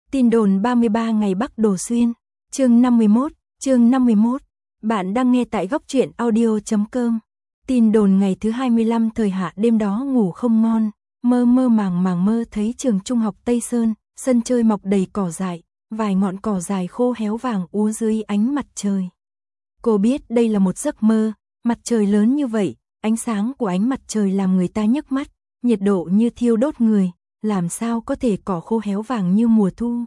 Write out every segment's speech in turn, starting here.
Tin đồn 33 ngày Bắc Đồ Xuyên, chương 51, bạn đang nghe tại góc truyện audio.com. Tin đồn ngày thứ 25 thời hạ đêm đó ngủ không ngon, mơ mơ màng mơ thấy trường trung học Tây Sơn, sân chơi mọc đầy cỏ dại, vài ngọn cỏ dài khô héo vàng úa dưới ánh mặt trời. Cô biết đây là một giấc mơ, mặt trời lớn như vậy, ánh sáng của ánh mặt trời làm người ta nhức mắt, nhiệt độ như thiêu đốt người, làm sao có thể cỏ khô héo vàng như mùa thu.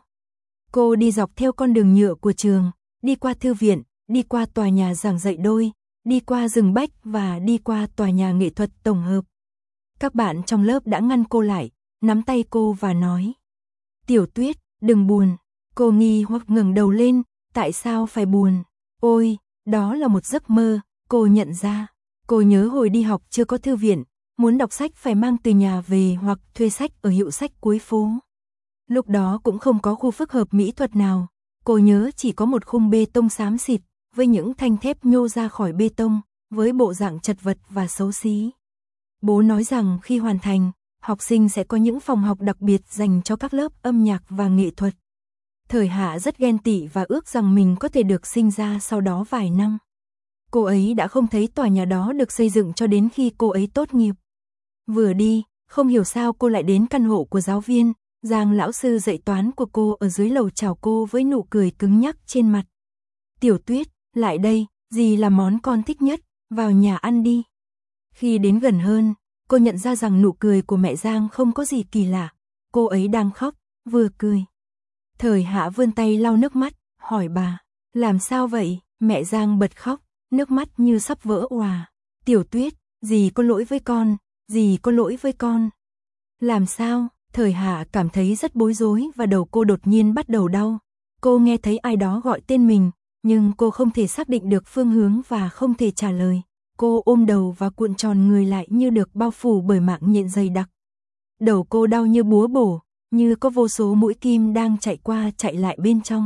Cô đi dọc theo con đường nhựa của trường, đi qua thư viện, đi qua tòa nhà giảng dạy đôi, đi qua rừng bách và đi qua tòa nhà nghệ thuật tổng hợp. Các bạn trong lớp đã ngăn cô lại, nắm tay cô và nói: "Tiểu Tuyết, đừng buồn." Cô nghi hoặc ngẩng đầu lên, tại sao phải buồn? Ôi, đó là một giấc mơ, cô nhận ra. Cô nhớ hồi đi học chưa có thư viện, muốn đọc sách phải mang từ nhà về hoặc thuê sách ở hiệu sách cuối phố. Lúc đó cũng không có khu phức hợp mỹ thuật nào, cô nhớ chỉ có một khung bê tông xám xịt, với những thanh thép nhô ra khỏi bê tông, với bộ dạng chật vật và xấu xí. Bố nói rằng khi hoàn thành, học sinh sẽ có những phòng học đặc biệt dành cho các lớp âm nhạc và nghệ thuật. Thời Hạ rất ghen tị và ước rằng mình có thể được sinh ra sau đó vài năm. Cô ấy đã không thấy tòa nhà đó được xây dựng cho đến khi cô ấy tốt nghiệp. Vừa đi, không hiểu sao cô lại đến căn hộ của giáo viên, Giang lão sư dạy toán của cô ở dưới lầu chào cô với nụ cười cứng nhắc trên mặt. "Tiểu Tuyết, lại đây, gì là món con thích nhất, vào nhà ăn đi." Khi đến gần hơn, cô nhận ra rằng nụ cười của mẹ Giang không có gì kỳ lạ, cô ấy đang khóc, vừa cười. Thời Hạ vươn tay lau nước mắt, hỏi bà: "Làm sao vậy?" Mẹ Giang bật khóc, nước mắt như sắp vỡ òa. "Tiểu Tuyết, dì có lỗi với con, dì có lỗi với con." "Làm sao?" Thời Hạ cảm thấy rất bối rối và đầu cô đột nhiên bắt đầu đau. Cô nghe thấy ai đó gọi tên mình, nhưng cô không thể xác định được phương hướng và không thể trả lời. Cô ôm đầu và cuộn tròn người lại như được bao phủ bởi mạng nhện dày đặc. Đầu cô đau như búa bổ, như có vô số mũi kim đang chạy qua chạy lại bên trong.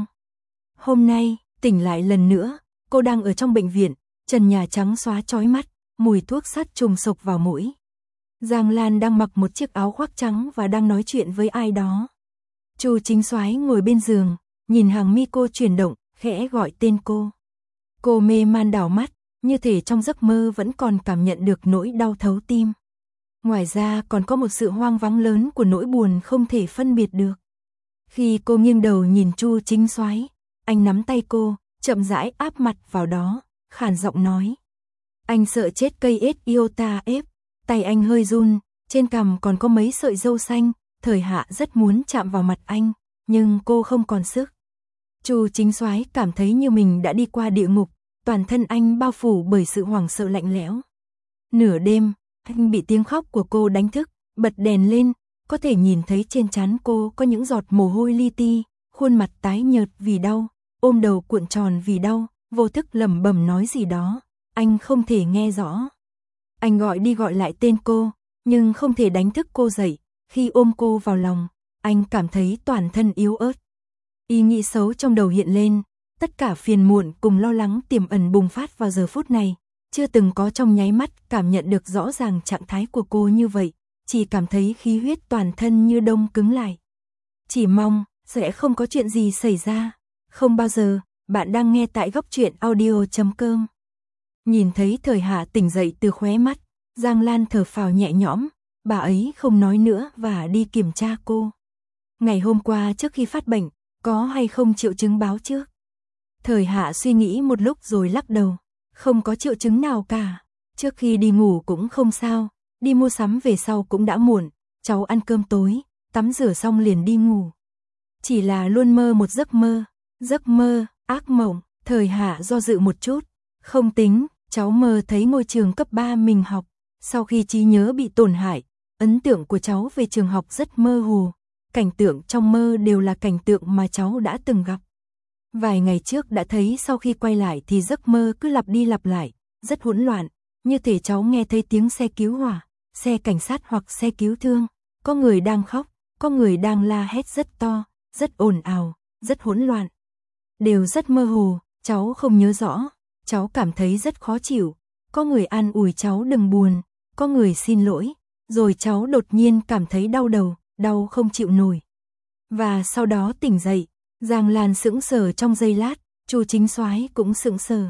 Hôm nay, tỉnh lại lần nữa, cô đang ở trong bệnh viện, trần nhà trắng xóa chói mắt, mùi thuốc sắt trùng sộc vào mũi. Giang Lan đang mặc một chiếc áo khoác trắng và đang nói chuyện với ai đó. Chu Chính Soái ngồi bên giường, nhìn hàng mi cô chuyển động, khẽ gọi tên cô. Cô mê man đảo mắt, như thể trong giấc mơ vẫn còn cảm nhận được nỗi đau thấu tim. Ngoài ra còn có một sự hoang vắng lớn của nỗi buồn không thể phân biệt được. Khi cô nghiêng đầu nhìn Chu Chính Soái, anh nắm tay cô, chậm rãi áp mặt vào đó, khàn giọng nói: "Anh sợ chết cây ết iota ép." Tay anh hơi run, trên cằm còn có mấy sợi râu xanh, Thời Hạ rất muốn chạm vào mặt anh, nhưng cô không còn sức. Chu Chính Soái cảm thấy như mình đã đi qua địa ngục, toàn thân anh bao phủ bởi sự hoảng sợ lạnh lẽo. Nửa đêm, anh bị tiếng khóc của cô đánh thức, bật đèn lên, có thể nhìn thấy trên trán cô có những giọt mồ hôi li ti, khuôn mặt tái nhợt vì đau, ôm đầu cuộn tròn vì đau, vô thức lẩm bẩm nói gì đó, anh không thể nghe rõ. Anh gọi đi gọi lại tên cô, nhưng không thể đánh thức cô dậy. Khi ôm cô vào lòng, anh cảm thấy toàn thân yếu ớt. Ý nghĩ xấu trong đầu hiện lên, tất cả phiền muộn cùng lo lắng tiềm ẩn bùng phát vào giờ phút này. Chưa từng có trong nháy mắt cảm nhận được rõ ràng trạng thái của cô như vậy, chỉ cảm thấy khí huyết toàn thân như đông cứng lại. Chỉ mong sẽ không có chuyện gì xảy ra. Không bao giờ. Bạn đang nghe tại góc truyện audio.com. Nhìn thấy Thời Hạ tỉnh dậy từ khóe mắt, Giang Lan thở phào nhẹ nhõm, bà ấy không nói nữa và đi kiểm tra cô. Ngày hôm qua trước khi phát bệnh, có hay không triệu chứng báo trước? Thời Hạ suy nghĩ một lúc rồi lắc đầu, không có triệu chứng nào cả. Trước khi đi ngủ cũng không sao, đi mua sắm về sau cũng đã muộn, cháu ăn cơm tối, tắm rửa xong liền đi ngủ. Chỉ là luôn mơ một giấc mơ, ác mộng. Thời Hạ do dự một chút, không tính. Cháu mơ thấy ngôi trường cấp 3 mình học, sau khi trí nhớ bị tổn hại, ấn tượng của cháu về trường học rất mơ hồ, cảnh tượng trong mơ đều là cảnh tượng mà cháu đã từng gặp. Vài ngày trước đã thấy sau khi quay lại thì giấc mơ cứ lặp đi lặp lại, rất hỗn loạn, như thể cháu nghe thấy tiếng xe cứu hỏa, xe cảnh sát hoặc xe cứu thương, có người đang khóc, có người đang la hét rất to, rất ồn ào, rất hỗn loạn. Đều rất mơ hồ, cháu không nhớ rõ. Cháu cảm thấy rất khó chịu, có người an ủi cháu đừng buồn, có người xin lỗi, rồi cháu đột nhiên cảm thấy đau đầu, đau không chịu nổi. Và sau đó tỉnh dậy, Giang Lan sững sờ trong giây lát, Chu Chính Soái cũng sững sờ.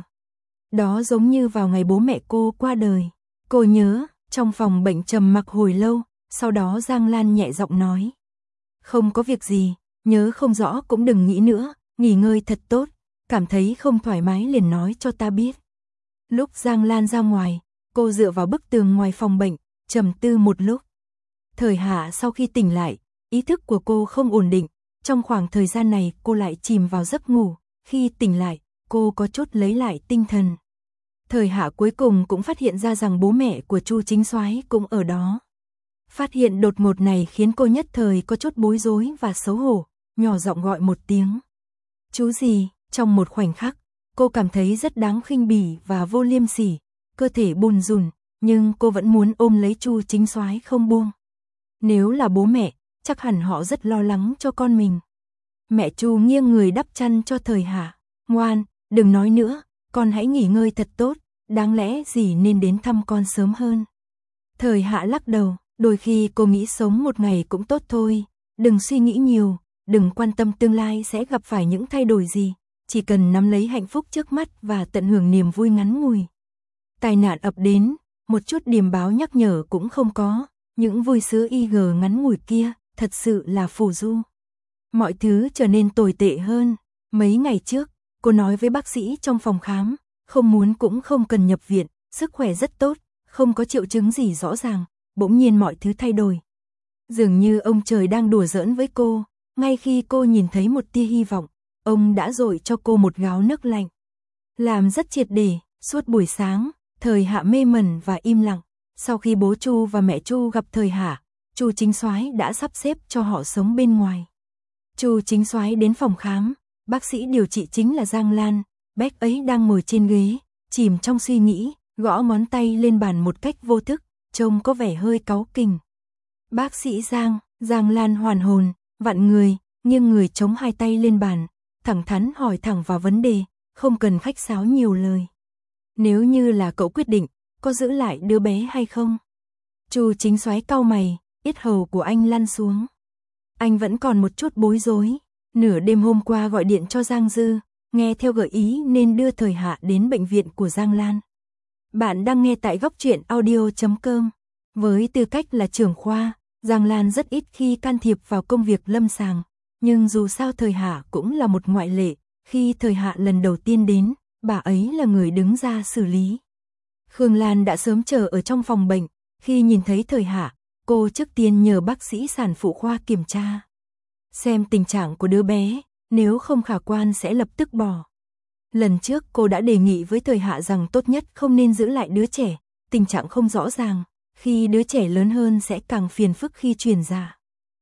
Đó giống như vào ngày bố mẹ cô qua đời. Cô nhớ, trong phòng bệnh trầm mặc hồi lâu, sau đó Giang Lan nhẹ giọng nói. Không có việc gì, nhớ không rõ cũng đừng nghĩ nữa, nghỉ ngơi thật tốt, cảm thấy không thoải mái liền nói cho ta biết. Lúc Giang Lan ra ngoài, cô dựa vào bức tường ngoài phòng bệnh, trầm tư một lúc. Thời Hạ sau khi tỉnh lại, ý thức của cô không ổn định, trong khoảng thời gian này cô lại chìm vào giấc ngủ, khi tỉnh lại, cô có chút lấy lại tinh thần. Thời Hạ cuối cùng cũng phát hiện ra rằng bố mẹ của Chu Chính Soái cũng ở đó. Phát hiện đột ngột này khiến cô nhất thời có chút bối rối và xấu hổ, nhỏ giọng gọi một tiếng. Chú gì, trong một khoảnh khắc, cô cảm thấy rất đáng khinh bỉ và vô liêm sỉ, cơ thể bùn rùn, nhưng cô vẫn muốn ôm lấy Chu Chính Soái không buông. Nếu là bố mẹ, chắc hẳn họ rất lo lắng cho con mình. Mẹ Chu nghiêng người đắp chăn cho Thời Hạ. Ngoan, đừng nói nữa, con hãy nghỉ ngơi thật tốt, đáng lẽ gì nên đến thăm con sớm hơn. Thời Hạ lắc đầu, đôi khi cô nghĩ sống một ngày cũng tốt thôi, đừng suy nghĩ nhiều, đừng quan tâm tương lai sẽ gặp phải những thay đổi gì, chỉ cần nắm lấy hạnh phúc trước mắt và tận hưởng niềm vui ngắn ngủi. Tai nạn ập đến, một chút điềm báo nhắc nhở cũng không có, những vui sướng IG ngắn ngủi kia, thật sự là phù du. Mọi thứ trở nên tồi tệ hơn, mấy ngày trước, cô nói với bác sĩ trong phòng khám, không muốn cũng không cần nhập viện, sức khỏe rất tốt, không có triệu chứng gì rõ ràng, bỗng nhiên mọi thứ thay đổi. Dường như ông trời đang đùa giỡn với cô, ngay khi cô nhìn thấy một tia hy vọng, ông đã dội cho cô một gáo nước lạnh. Làm rất triệt để, suốt buổi sáng, Thời Hạ mê mẩn và im lặng. Sau khi bố Chu và mẹ Chu gặp Thời Hạ, Chu Chính Soái đã sắp xếp cho họ sống bên ngoài. Chu Chính Soái đến phòng khám, bác sĩ điều trị chính là Giang Lan, bác ấy đang ngồi trên ghế, chìm trong suy nghĩ, gõ ngón tay lên bàn một cách vô thức, trông có vẻ hơi cáu kỉnh. Bác sĩ Giang Lan hoàn hồn, vặn người, nghiêng người chống hai tay lên bàn, thẳng thắn hỏi thẳng vào vấn đề, không cần khách sáo nhiều lời. Nếu như là cậu quyết định, có giữ lại đứa bé hay không? Chu Chính Soái cau mày, yết hầu của anh lăn xuống. Anh vẫn còn một chút bối rối, nửa đêm hôm qua gọi điện cho Giang Dư, nghe theo gợi ý nên đưa Thời Hạ đến bệnh viện của Giang Lan. Bạn đang nghe tại góc truyện audio.com. Với tư cách là trưởng khoa, Giang Lan rất ít khi can thiệp vào công việc lâm sàng, nhưng dù sao Thời Hạ cũng là một ngoại lệ, khi Thời Hạ lần đầu tiên đến, bà ấy là người đứng ra xử lý. Khương Lan đã sớm chờ ở trong phòng bệnh, khi nhìn thấy Thời Hạ, cô trước tiên nhờ bác sĩ sản phụ khoa kiểm tra. Xem tình trạng của đứa bé, nếu không khả quan sẽ lập tức bỏ. Lần trước cô đã đề nghị với Thời Hạ rằng tốt nhất không nên giữ lại đứa trẻ, tình trạng không rõ ràng, khi đứa trẻ lớn hơn sẽ càng phiền phức khi truyền ra.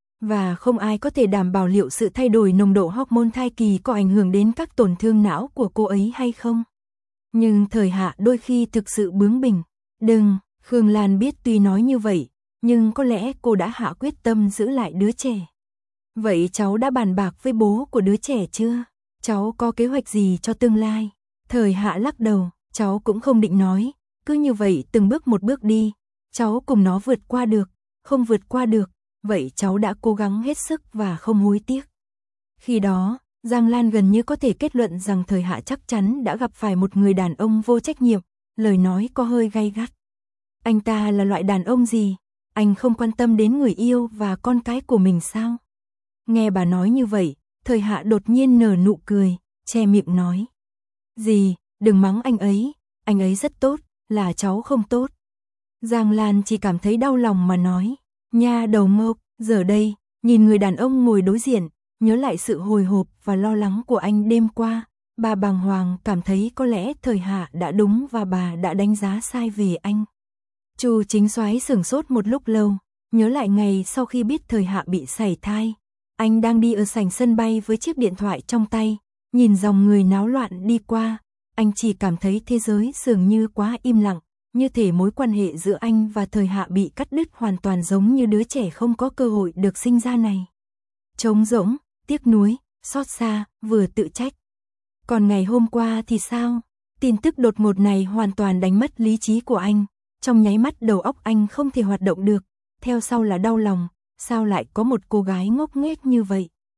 Và không ai có thể đảm bảo liệu sự thay đổi nồng độ hormone thai kỳ có ảnh hưởng đến các tổn thương não của cô ấy hay không. Nhưng Thời Hạ đôi khi thực sự bướng bỉnh. Đừng, Khương Lan biết tuy nói như vậy, nhưng có lẽ cô đã hạ quyết tâm giữ lại đứa trẻ. Vậy cháu đã bàn bạc với bố của đứa trẻ chưa? Cháu có kế hoạch gì cho tương lai? Thời Hạ lắc đầu, cháu cũng không định nói, cứ như vậy từng bước một bước đi, cháu cùng nó vượt qua được, không vượt qua được, vậy cháu đã cố gắng hết sức và không hối tiếc. Khi đó, Giang Lan gần như có thể kết luận rằng Thời Hạ chắc chắn đã gặp phải một người đàn ông vô trách nhiệm, lời nói có hơi gay gắt. Anh ta là loại đàn ông gì? Anh không quan tâm đến người yêu và con cái của mình sao? Nghe bà nói như vậy, Thời Hạ đột nhiên nở nụ cười, che miệng nói. Dì, đừng mắng anh ấy rất tốt, là cháu không tốt. Giang Lan chỉ cảm thấy đau lòng mà nói, nha đầu ngốc, giờ đây, nhìn người đàn ông ngồi đối diện, nhớ lại sự hồi hộp và lo lắng của anh đêm qua, bà bàng hoàng cảm thấy có lẽ Thời Hạ đã đúng và bà đã đánh giá sai về anh. Chu Chính Soái sửng sốt một lúc lâu, nhớ lại ngày sau khi biết Thời Hạ bị sảy thai. Anh đang đi ở sảnh sân bay với chiếc điện thoại trong tay, nhìn dòng người náo loạn đi qua, anh chỉ cảm thấy thế giới dường như quá im lặng, như thể mối quan hệ giữa anh và Thời Hạ bị cắt đứt hoàn toàn giống như đứa trẻ không có cơ hội được sinh ra này. Trống rỗng, tiếc nuối, xót xa, vừa tự trách. Còn ngày hôm qua thì sao? Tin tức đột ngột này hoàn toàn đánh mất lý trí của anh, trong nháy mắt đầu óc anh không thể hoạt động được, theo sau là đau lòng, sao lại có một cô gái ngốc nghếch như vậy,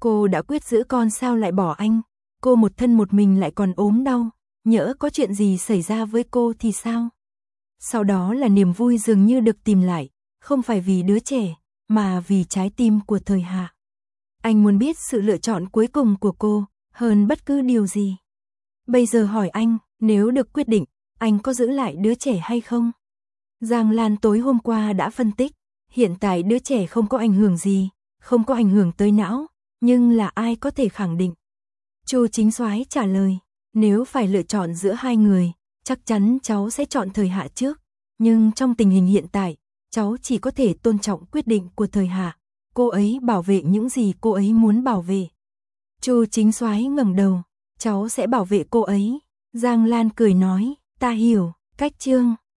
Cô đã quyết giữ con sao lại bỏ anh, cô một thân một mình lại còn ốm đau, nhỡ có chuyện gì xảy ra với cô thì sao? Sau đó là niềm vui dường như được tìm lại, không phải vì đứa trẻ, mà vì trái tim của Thời Hạ. Anh muốn biết sự lựa chọn cuối cùng của cô, hơn bất cứ điều gì. Bây giờ hỏi anh, nếu được quyết định, anh có giữ lại đứa trẻ hay không? Giang Lan tối hôm qua đã phân tích, hiện tại đứa trẻ không có ảnh hưởng gì, không có ảnh hưởng tới não, nhưng là ai có thể khẳng định? Chu Chính Soái trả lời, nếu phải lựa chọn giữa hai người, chắc chắn cháu sẽ chọn Thời Hạ trước, nhưng trong tình hình hiện tại, cháu chỉ có thể tôn trọng quyết định của Thời Hạ, cô ấy bảo vệ những gì cô ấy muốn bảo vệ. Chu Chính Soái ngẩng đầu, cháu sẽ bảo vệ cô ấy. Giang Lan cười nói, ta hiểu, cách Trương